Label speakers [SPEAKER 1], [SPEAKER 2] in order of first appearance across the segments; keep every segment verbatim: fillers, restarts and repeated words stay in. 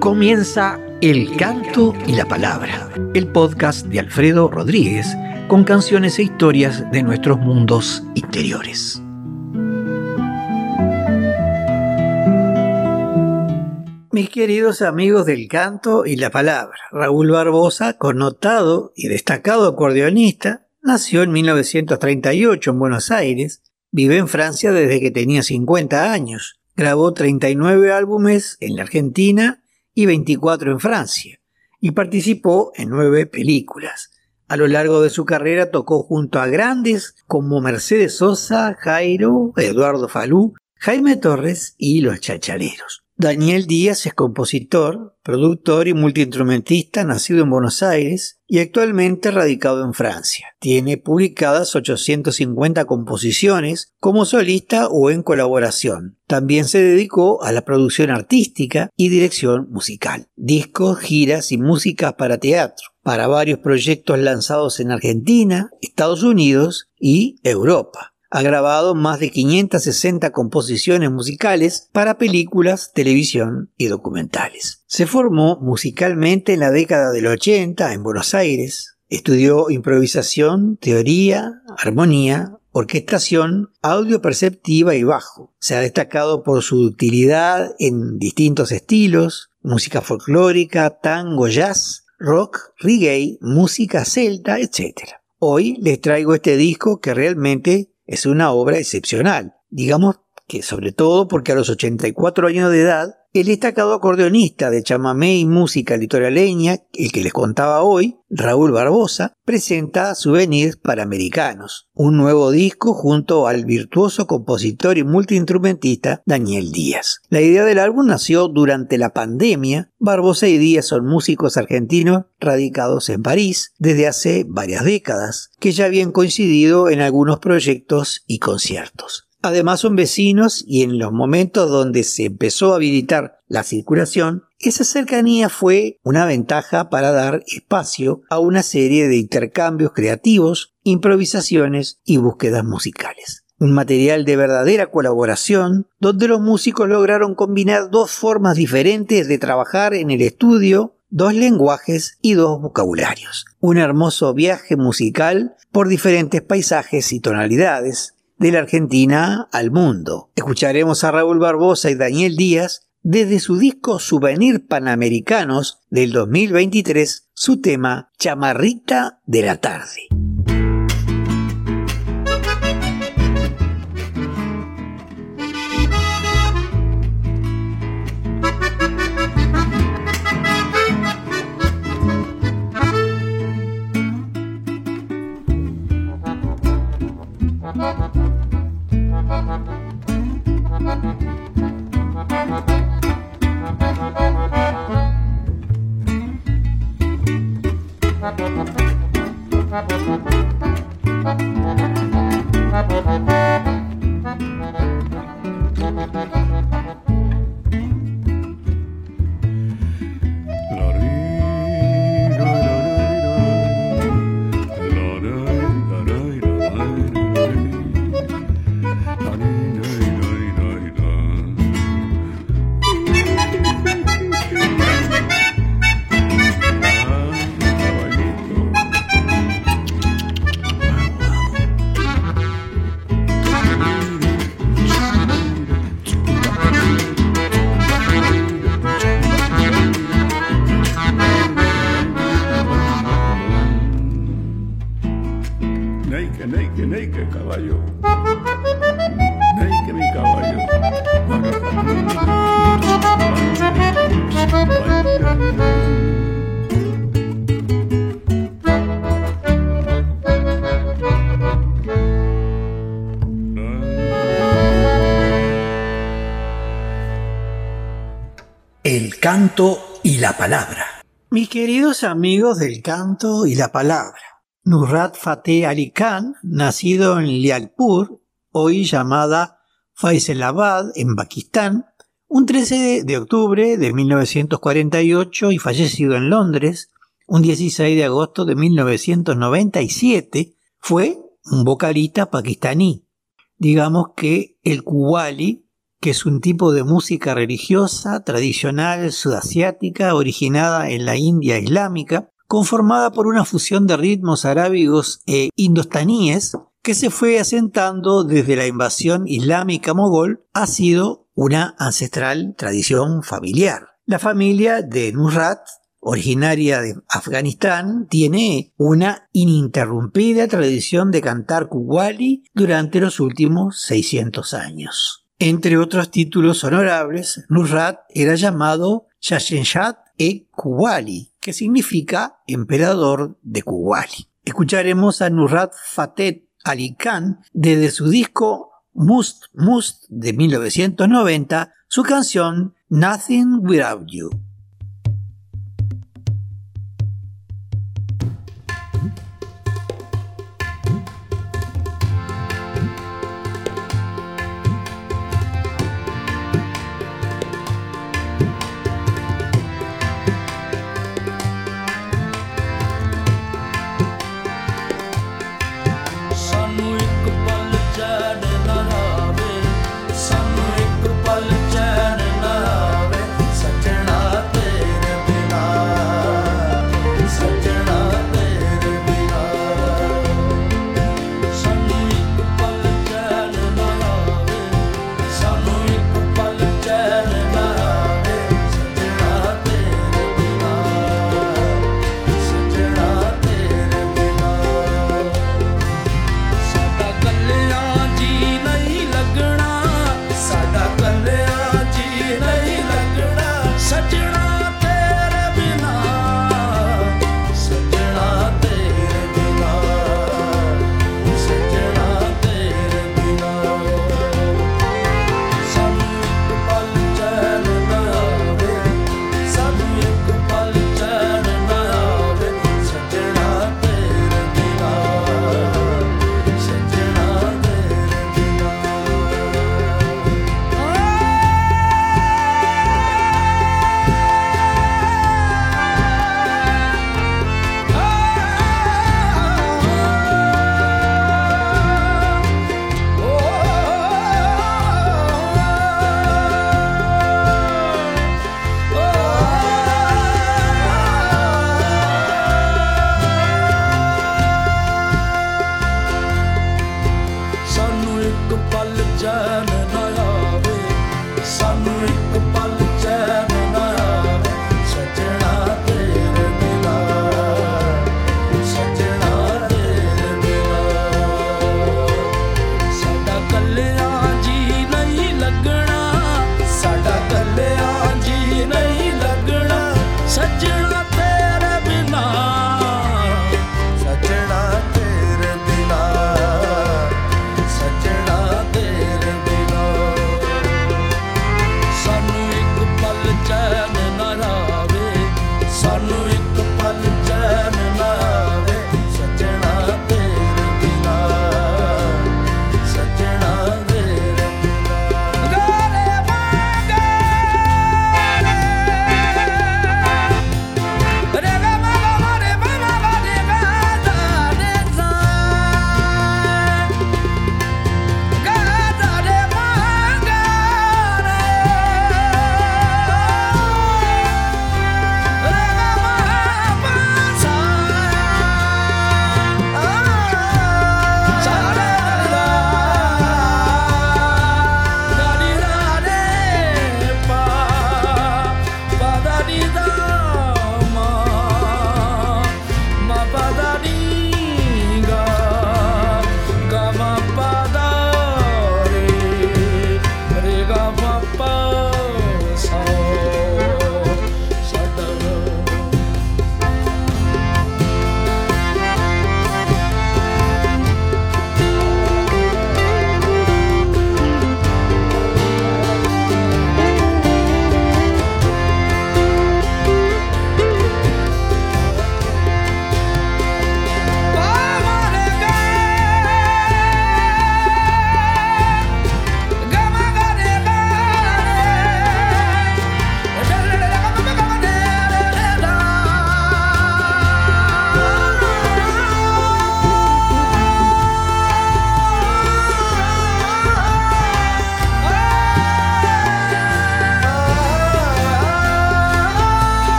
[SPEAKER 1] Comienza El Canto y la Palabra, el podcast de Alfredo Rodríguez con canciones e historias de nuestros mundos interiores. Mis queridos amigos del Canto y la Palabra, Raúl Barbosa, connotado y destacado acordeonista, nació en mil novecientos treinta y ocho en Buenos Aires, vive en Francia desde que tenía cincuenta años, grabó treinta y nueve álbumes en la Argentina y veinticuatro en Francia, y participó en nueve películas. A lo largo de su carrera tocó junto a grandes como Mercedes Sosa, Jairo, Eduardo Falú, Jaime Torres y Los Chachaleros. Daniel Díaz es compositor, productor y multiinstrumentista nacido en Buenos Aires y actualmente radicado en Francia. Tiene publicadas ochocientas cincuenta composiciones como solista o en colaboración. También se dedicó a la producción artística y dirección musical, discos, giras y músicas para teatro, para varios proyectos lanzados en Argentina, Estados Unidos y Europa. Ha grabado más de quinientas sesenta composiciones musicales para películas, televisión y documentales. Se formó musicalmente en la década del ochenta en Buenos Aires. Estudió improvisación, teoría, armonía, orquestación, audio perceptiva y bajo. Se ha destacado por su utilidad en distintos estilos, música folclórica, tango, jazz, rock, reggae, música celta, etcétera. Hoy les traigo este disco que realmente es una obra excepcional, digamos que sobre todo porque a los ochenta y cuatro años de edad, el destacado acordeonista de chamamé y música litoraleña, el que les contaba hoy, Raúl Barbosa, presenta Souvenirs Panamericanos, un nuevo disco junto al virtuoso compositor y multiinstrumentista Daniel Díaz. La idea del álbum nació durante la pandemia. Barbosa y Díaz son músicos argentinos radicados en París desde hace varias décadas, que ya habían coincidido en algunos proyectos y conciertos. Además son vecinos y en los momentos donde se empezó a habilitar la circulación, esa cercanía fue una ventaja para dar espacio a una serie de intercambios creativos, improvisaciones y búsquedas musicales. Un material de verdadera colaboración donde los músicos lograron combinar dos formas diferentes de trabajar en el estudio, dos lenguajes y dos vocabularios. Un hermoso viaje musical por diferentes paisajes y tonalidades, de la Argentina al mundo. Escucharemos a Raúl Barbosa y Daniel Díaz desde su disco Souvenirs Panamericanos del dos mil veintitrés, su tema Chamarrita de la Tarde. El Canto y la Palabra. Mis queridos amigos del Canto y la Palabra, Nusrat Fateh Ali Khan, nacido en Lialpur, hoy llamada Faisalabad, en Pakistán, un trece de octubre de mil novecientos cuarenta y ocho y fallecido en Londres, un dieciséis de agosto de mil novecientos noventa y siete, fue un vocalista pakistaní. Digamos que el qawwali que es un tipo de música religiosa tradicional sudasiática originada en la India islámica, conformada por una fusión de ritmos arábigos e indostaníes que se fue asentando desde la invasión islámica mogol, ha sido una ancestral tradición familiar. La familia de Nusrat, originaria de Afganistán, tiene una ininterrumpida tradición de cantar qawwali durante los últimos seiscientos años. Entre otros títulos honorables, Nusrat era llamado Shahenshah-e-Qawwali, que significa emperador de Qawwali. Escucharemos a Nusrat Fateh Ali Khan desde su disco Must Must de mil novecientos noventa, su canción Nothing Without You.
[SPEAKER 2] Sana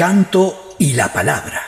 [SPEAKER 2] canto y la palabra.